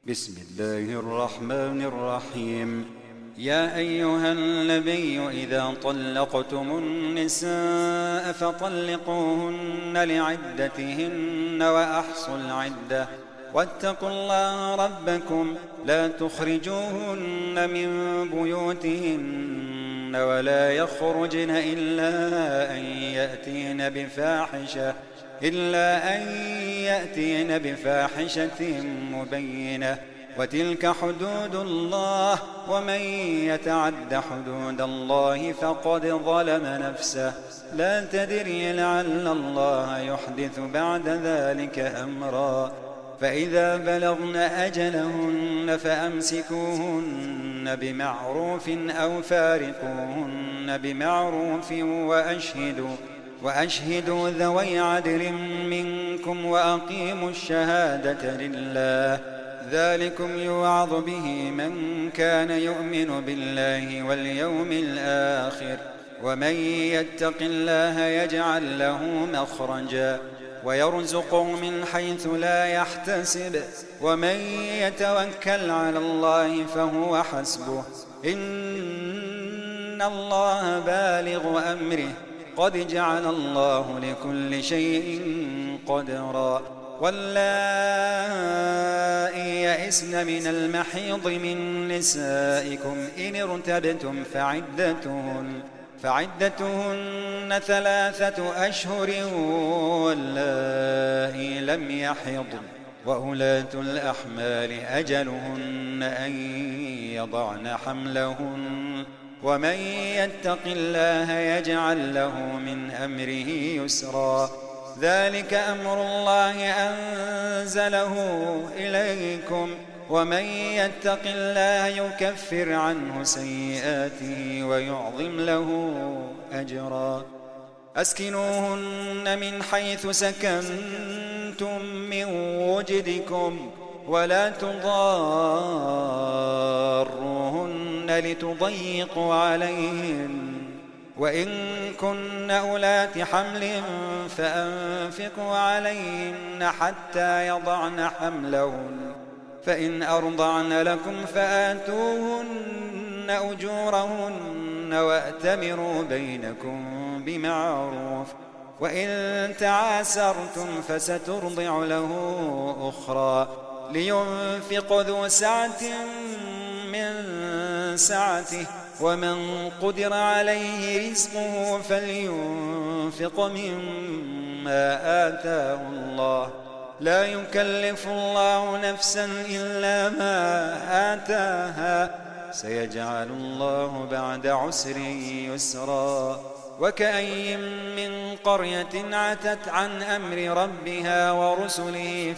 بسم الله الرحمن الرحيم. يا أيها النبي إذا طلقتم النساء فطلقوهن لعدتهن وأحصوا العدة واتقوا الله ربكم لا تخرجوهن من بيوتهن ولا يخرجن إلا أن يأتين بفاحشة مبينة وتلك حدود الله ومن يتعد حدود الله فقد ظلم نفسه لا تدري لعل الله يحدث بعد ذلك أمرا. فإذا بلغن أجلهن فأمسكوهن بمعروف أو فارقوهن بمعروف وأشهدوا ذوي عدل منكم وأقيموا الشهادة لله ذلكم يوعظ به من كان يؤمن بالله واليوم الآخر ومن يتق الله يجعل له مخرجا ويرزقه من حيث لا يحتسب ومن يتوكل على الله فهو حسبه إن الله بالغ أمره قد جعل الله لكل شيء قدرا. واللائي يئسن من المحيض من نسائكم إن ارتبتم فعدتهن 3 أشهر واللائي لم يحضن وأولاة الأحمال أجلهن أن يضعن حملهن ومن يتق الله يجعل له من أمره يسرا. ذلك أمر الله أنزله إليكم ومن يتق الله يكفر عنه سيئاته ويعظم له أجرا. أسكنوهن من حيث سكنتم من وجدكم ولا تضاروهن لتضيقوا عليهن وإن كن أولات حمل فأنفقوا عليهن حتى يضعن حملهن فإن أرضعن لكم فآتوهن أجورهن وأتمروا بينكم بمعروف وإن تعاسرتم فسترضع له أخرى لينفق ذو سعة من سعته ومن قدر عليه رزقه فلينفق مما آتاه الله لا يكلف الله نفسا إلا ما آتاها سيجعل الله بعد عسر يسرا. وكأي من قرية عتت عن أمر ربها ورسله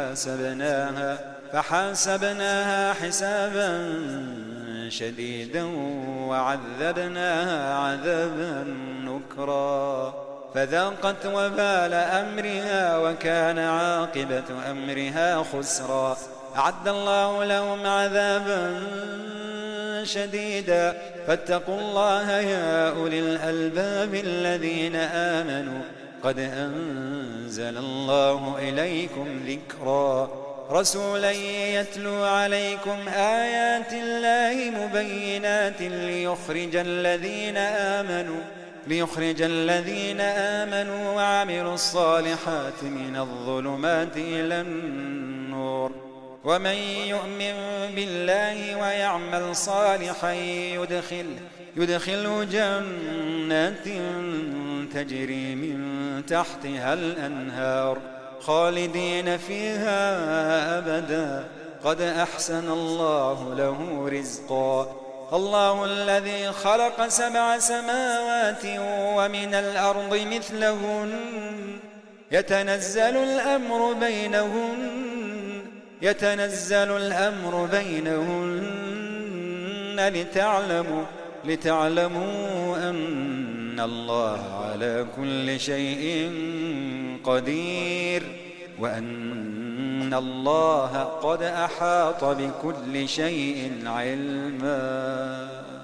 فحاسبناها حسابا شديدا وعذبناها عذابا نكرا فذاقت وبال أمرها وكان عاقبة أمرها خسرا. أعد الله لهم عذابا شديدا فاتقوا الله يا أولي الألباب الذين آمنوا قد أنزل الله إليكم ذكرا رسولا يتلو عليكم آيات الله مبينات ليخرج الذين آمنوا وعملوا الصالحات من الظلمات إلى النور ومن يؤمن بالله ويعمل صالحا يدخله جنات تجري من تحتها الأنهار خالدين فيها أبدا قد أحسن الله له رزقا. الله الذي خلق 7 سماوات ومن الأرض مثلهن يتنزل الأمر بينهن لتعلموا أن الله على كل شيء قدير وأن الله قد أحاط بكل شيء علما.